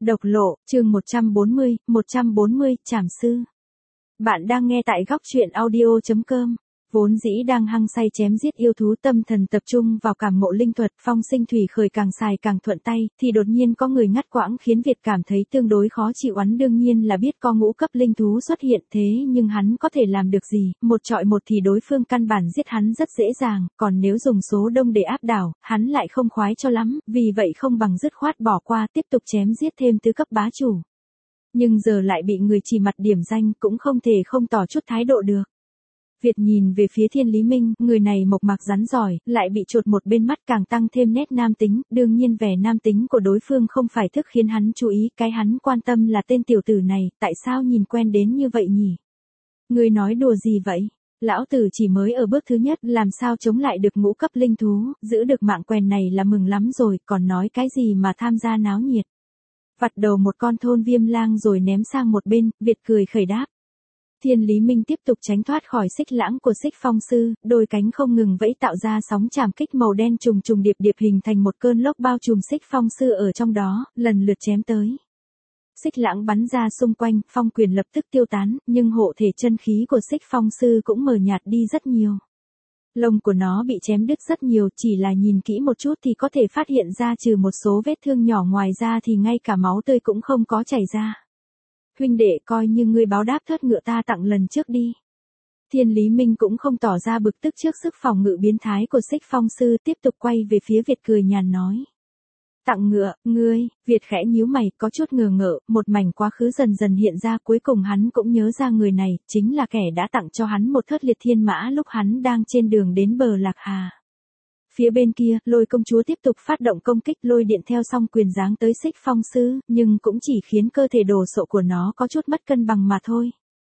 Độc lộ, chương 140, trảm sư. Bạn đang nghe tại góc truyện audio.com. Vốn dĩ đang hăng say chém giết yêu thú, tâm thần tập trung vào cảm ngộ linh thuật, phong sinh thủy khởi càng xài càng thuận tay, thì đột nhiên có người ngắt quãng khiến Việt cảm thấy tương đối khó chịu. Hắn đương nhiên là biết có ngũ cấp linh thú xuất hiện, thế nhưng hắn có thể làm được gì, một trọi một thì đối phương căn bản giết hắn rất dễ dàng, còn nếu dùng số đông để áp đảo, hắn lại không khoái cho lắm, vì vậy không bằng dứt khoát bỏ qua, tiếp tục chém giết thêm tứ cấp bá chủ. Nhưng giờ lại bị người chỉ mặt điểm danh, cũng không thể không tỏ chút thái độ được. Việt nhìn về phía Thiên Lý Minh, người này mộc mạc rắn giỏi, lại bị chột một bên mắt càng tăng thêm nét nam tính, đương nhiên vẻ nam tính của đối phương không phải thức khiến hắn chú ý, cái hắn quan tâm là tên tiểu tử này, tại sao nhìn quen đến như vậy nhỉ? Người nói đùa gì vậy? Lão tử chỉ mới ở bước thứ nhất, làm sao chống lại được ngũ cấp linh thú, giữ được mạng quèn này là mừng lắm rồi, còn nói cái gì mà tham gia náo nhiệt. Vặt đầu một con thôn viêm lang rồi ném sang một bên, Việt cười khởi đáp. Thiên Lý Minh tiếp tục tránh thoát khỏi xích lãng của xích phong sư, đôi cánh không ngừng vẫy tạo ra sóng chạm kích màu đen trùng trùng điệp điệp hình thành một cơn lốc bao trùm xích phong sư ở trong đó, lần lượt chém tới. Xích lãng bắn ra xung quanh, phong quyền lập tức tiêu tán, nhưng hộ thể chân khí của xích phong sư cũng mờ nhạt đi rất nhiều. Lông của nó bị chém đứt rất nhiều, chỉ là nhìn kỹ một chút thì có thể phát hiện ra trừ một số vết thương nhỏ, ngoài ra thì ngay cả máu tươi cũng không có chảy ra. Huynh đệ, coi như ngươi báo đáp thớt ngựa ta tặng lần trước đi. Thiên Lý Minh cũng không tỏ ra bực tức trước sức phòng ngự biến thái của xích phong sư, tiếp tục quay về phía Việt cười nhàn nói. Tặng ngựa, ngươi, Việt khẽ nhíu mày, có chút ngờ ngợ, một mảnh quá khứ dần dần hiện ra, cuối cùng hắn cũng nhớ ra người này, chính là kẻ đã tặng cho hắn một thớt liệt thiên mã lúc hắn đang trên đường đến bờ Lạc Hà. Phía bên kia, Lôi công chúa tiếp tục phát động công kích, lôi điện theo song quyền giáng tới xích phong sư, nhưng cũng chỉ khiến cơ thể đồ sộ của nó có chút mất cân bằng mà thôi.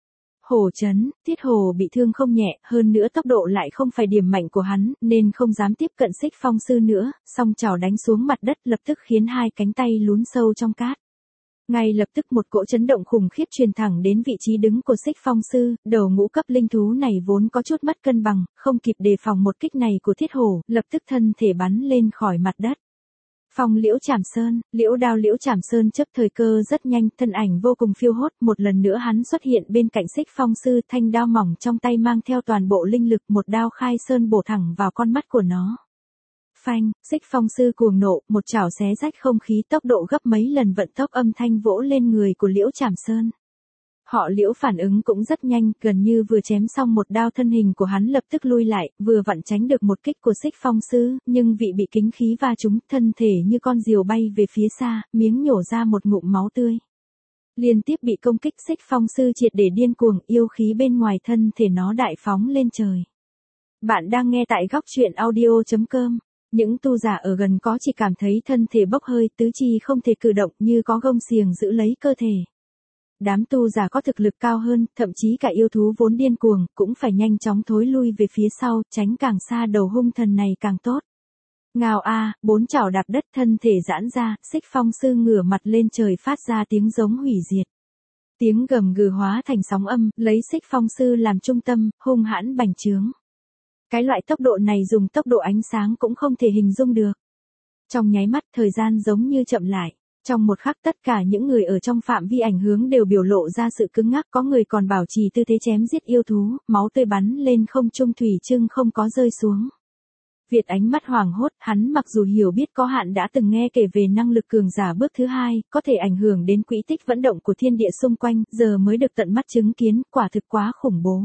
Hổ chấn, Thiết Hổ bị thương không nhẹ, hơn nữa tốc độ lại không phải điểm mạnh của hắn, nên không dám tiếp cận xích phong sư nữa, song chảo đánh xuống mặt đất lập tức khiến hai cánh tay lún sâu trong cát. Ngay lập tức một cỗ chấn động khủng khiếp truyền thẳng đến vị trí đứng của xích phong sư, đầu ngũ cấp linh thú này vốn có chút mất cân bằng, không kịp đề phòng một kích này của Thiết Hổ, lập tức thân thể bắn lên khỏi mặt đất. Phong liễu trảm sơn, liễu đao liễu trảm sơn chấp thời cơ rất nhanh, thân ảnh vô cùng phiêu hốt, một lần nữa hắn xuất hiện bên cạnh xích phong sư, thanh đao mỏng trong tay mang theo toàn bộ linh lực, một đao khai sơn bổ thẳng vào con mắt của nó. Phanh, xích phong sư cuồng nộ, một chảo xé rách không khí, tốc độ gấp mấy lần vận tốc, âm thanh vỗ lên người của liễu trảm sơn. Họ liễu phản ứng cũng rất nhanh, gần như vừa chém xong một đao, thân hình của hắn lập tức lui lại, vừa vặn tránh được một kích của xích phong sư, nhưng vị bị kính khí va trúng, thân thể như con diều bay về phía xa, miếng nhổ ra một ngụm máu tươi. Liên tiếp bị công kích, xích phong sư triệt để điên cuồng, yêu khí bên ngoài thân thể nó đại phóng lên trời. Bạn đang nghe tại góc truyện audio.com. Những tu giả ở gần có chỉ cảm thấy thân thể bốc hơi, tứ chi không thể cử động, như có gông xiềng giữ lấy cơ thể. Đám tu giả có thực lực cao hơn, thậm chí cả yêu thú vốn điên cuồng, cũng phải nhanh chóng thối lui về phía sau, tránh càng xa đầu hung thần này càng tốt. Ngao a, bốn chảo đạp đất, thân thể giãn ra, xích phong sư ngửa mặt lên trời phát ra tiếng giống hủy diệt. Tiếng gầm gừ hóa thành sóng âm, lấy xích phong sư làm trung tâm, hung hãn bành trướng. Cái loại tốc độ này dùng tốc độ ánh sáng cũng không thể hình dung được. Trong nháy mắt, thời gian giống như chậm lại. Trong một khắc, tất cả những người ở trong phạm vi ảnh hưởng đều biểu lộ ra sự cứng ngắc, có người còn bảo trì tư thế chém giết yêu thú, máu tươi bắn lên không trung, thủy chung không có rơi xuống. Việt ánh mắt hoảng hốt, hắn mặc dù hiểu biết có hạn đã từng nghe kể về năng lực cường giả bước thứ hai, có thể ảnh hưởng đến quỹ tích vận động của thiên địa xung quanh, giờ mới được tận mắt chứng kiến, quả thực quá khủng bố.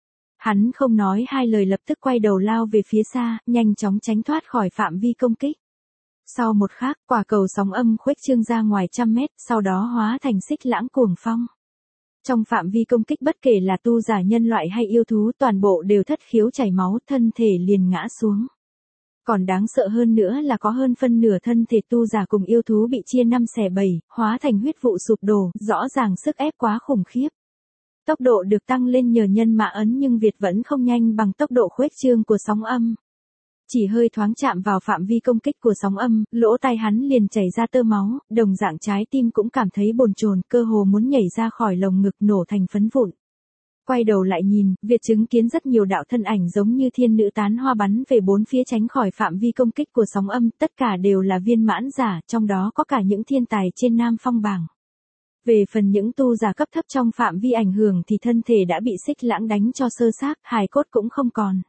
Hắn không nói hai lời lập tức quay đầu lao về phía xa, nhanh chóng tránh thoát khỏi phạm vi công kích. Sau một khắc, quả cầu sóng âm khuếch trương ra ngoài trăm mét, sau đó hóa thành xích lãng cuồng phong. Trong phạm vi công kích bất kể là tu giả nhân loại hay yêu thú, toàn bộ đều thất khiếu chảy máu, thân thể liền ngã xuống. Còn đáng sợ hơn nữa là có hơn phân nửa thân thể tu giả cùng yêu thú bị chia 5 xẻ 7, hóa thành huyết vụ sụp đổ, rõ ràng sức ép quá khủng khiếp. Tốc độ được tăng lên nhờ nhân mã ấn, nhưng Việt vẫn không nhanh bằng tốc độ khuếch trương của sóng âm. Chỉ hơi thoáng chạm vào phạm vi công kích của sóng âm, lỗ tai hắn liền chảy ra tơ máu, đồng dạng trái tim cũng cảm thấy bồn chồn, cơ hồ muốn nhảy ra khỏi lồng ngực, nổ thành phấn vụn. Quay đầu lại nhìn, Việt chứng kiến rất nhiều đạo thân ảnh giống như thiên nữ tán hoa bắn về bốn phía tránh khỏi phạm vi công kích của sóng âm, tất cả đều là viên mãn giả, trong đó có cả những thiên tài trên Nam Phong bảng. Về phần những tu giả cấp thấp trong phạm vi ảnh hưởng thì thân thể đã bị xích lãng đánh cho sơ xác, hài cốt cũng không còn.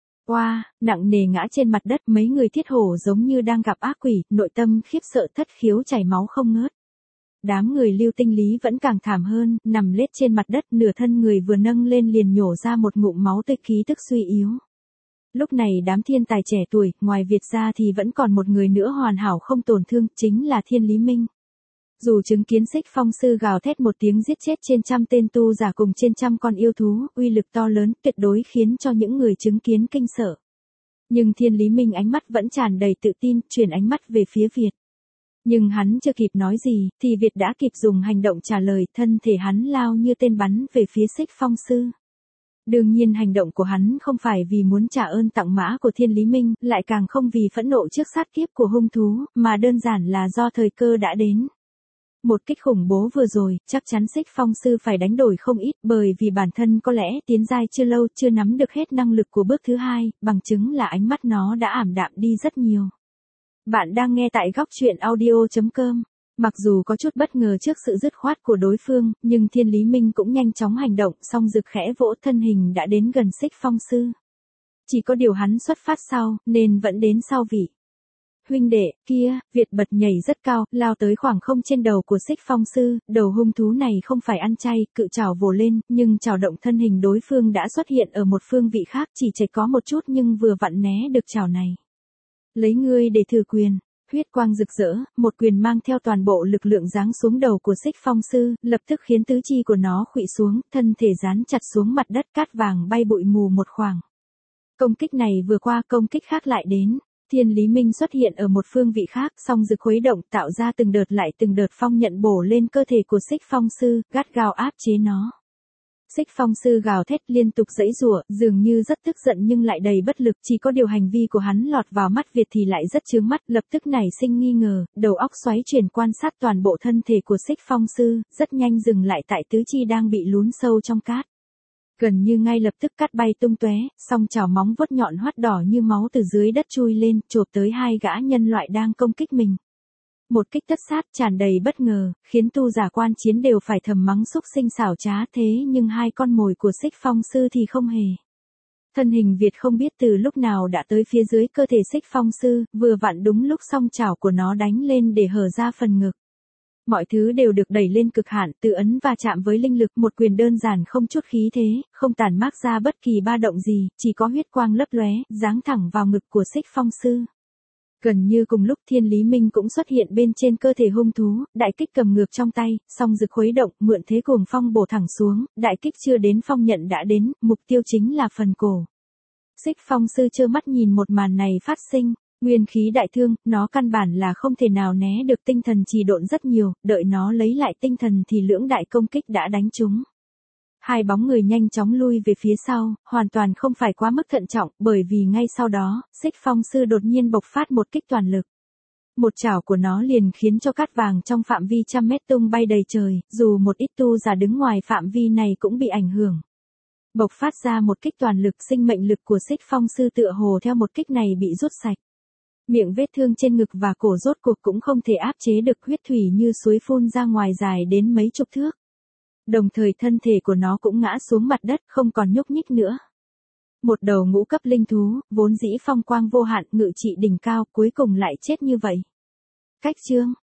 Oa, nặng nề ngã trên mặt đất, mấy người thiết hổ giống như đang gặp ác quỷ, nội tâm khiếp sợ thất khiếu chảy máu không ngớt. Đám người Lưu Tinh Lý vẫn càng thảm hơn, nằm lết trên mặt đất, nửa thân người vừa nâng lên liền nhổ ra một ngụm máu tươi, khí tức suy yếu. Lúc này đám thiên tài trẻ tuổi, ngoài Việt ra thì vẫn còn một người nữa hoàn hảo không tổn thương, chính là Thiên Lý Minh. Dù chứng kiến Xích Phong sư gào thét một tiếng giết chết trên trăm tên tu giả cùng trên trăm con yêu thú, uy lực to lớn, tuyệt đối khiến cho những người chứng kiến kinh sợ. Nhưng Thiên Lý Minh ánh mắt vẫn tràn đầy tự tin, chuyển ánh mắt về phía Việt. Nhưng hắn chưa kịp nói gì, thì Việt đã kịp dùng hành động trả lời, thân thể hắn lao như tên bắn về phía Xích Phong sư. Đương nhiên hành động của hắn không phải vì muốn trả ơn tặng mã của Thiên Lý Minh, lại càng không vì phẫn nộ trước sát kiếp của hung thú, mà đơn giản là do thời cơ đã đến. Một kích khủng bố vừa rồi, chắc chắn Xích Phong sư phải đánh đổi không ít, bởi vì bản thân có lẽ tiến giai chưa lâu, chưa nắm được hết năng lực của bước thứ hai, bằng chứng là ánh mắt nó đã ảm đạm đi rất nhiều. Bạn đang nghe tại góc truyện audio.com. Mặc dù có chút bất ngờ trước sự dứt khoát của đối phương, nhưng Thiên Lý Minh cũng nhanh chóng hành động, song rực khẽ vỗ, thân hình đã đến gần Xích Phong sư. Chỉ có điều hắn xuất phát sau, nên vẫn đến sau vị. Huynh đệ, kia, Việt bật nhảy rất cao, lao tới khoảng không trên đầu của Xích Phong sư, đầu hung thú này không phải ăn chay, cự chảo vồ lên, nhưng chảo động thân hình đối phương đã xuất hiện ở một phương vị khác, chỉ chệch có một chút nhưng vừa vặn né được chảo này. Lấy ngươi để thử quyền. Huyết quang rực rỡ, một quyền mang theo toàn bộ lực lượng giáng xuống đầu của Xích Phong sư, lập tức khiến tứ chi của nó khuỵu xuống, thân thể dán chặt xuống mặt đất, cát vàng bay bụi mù một khoảng. Công kích này vừa qua, công kích khác lại đến. Thiên Lý Minh xuất hiện ở một phương vị khác, song rực khuấy động tạo ra từng đợt lại từng đợt phong nhận bổ lên cơ thể của Xích Phong sư, gắt gao áp chế nó. Xích Phong sư gào thét liên tục giãy giụa, dường như rất tức giận nhưng lại đầy bất lực, chỉ có điều hành vi của hắn lọt vào mắt Việt thì lại rất chướng mắt, lập tức nảy sinh nghi ngờ, đầu óc xoáy chuyển quan sát toàn bộ thân thể của Xích Phong sư, rất nhanh dừng lại tại tứ chi đang bị lún sâu trong cát. Gần như ngay lập tức cát bay tung tóe, song chảo móng vuốt nhọn hoắt đỏ như máu từ dưới đất chui lên, chộp tới hai gã nhân loại đang công kích mình. Một kích tất sát tràn đầy bất ngờ, khiến tu giả quan chiến đều phải thầm mắng xúc sinh xảo trá, thế nhưng hai con mồi của Xích Phong sư thì không hề. Thân hình Việt không biết từ lúc nào đã tới phía dưới cơ thể Xích Phong sư, vừa vặn đúng lúc song chảo của nó đánh lên để hở ra phần ngực. Mọi thứ đều được đẩy lên cực hạn, từ ấn va chạm với linh lực, một quyền đơn giản không chút khí thế, không tản mát ra bất kỳ ba động gì, chỉ có huyết quang lấp lóe, giáng thẳng vào ngực của Xích Phong sư. Gần như cùng lúc Thiên Lý Minh cũng xuất hiện bên trên cơ thể hung thú, đại kích cầm ngược trong tay, song rực khuấy động, mượn thế cuồng phong bổ thẳng xuống, đại kích chưa đến phong nhận đã đến, mục tiêu chính là phần cổ. Xích Phong sư trơ mắt nhìn một màn này phát sinh, nguyên khí đại thương, nó căn bản là không thể nào né được, tinh thần trì độn rất nhiều, đợi nó lấy lại tinh thần thì lưỡng đại công kích đã đánh trúng. Hai bóng người nhanh chóng lui về phía sau, hoàn toàn không phải quá mức thận trọng, bởi vì ngay sau đó, Xích Phong sư đột nhiên bộc phát một kích toàn lực. Một chảo của nó liền khiến cho cát vàng trong phạm vi trăm mét tung bay đầy trời, dù một ít tu giả đứng ngoài phạm vi này cũng bị ảnh hưởng. Bộc phát ra một kích toàn lực, sinh mệnh lực của Xích Phong sư tựa hồ theo một kích này bị rút sạch. Miệng vết thương trên ngực và cổ rốt cuộc cũng không thể áp chế được, huyết thủy như suối phun ra ngoài dài đến mấy chục thước. Đồng thời thân thể của nó cũng ngã xuống mặt đất, không còn nhúc nhích nữa. Một đầu ngũ cấp linh thú, vốn dĩ phong quang vô hạn, ngự trị đỉnh cao, cuối cùng lại chết như vậy. Cách chương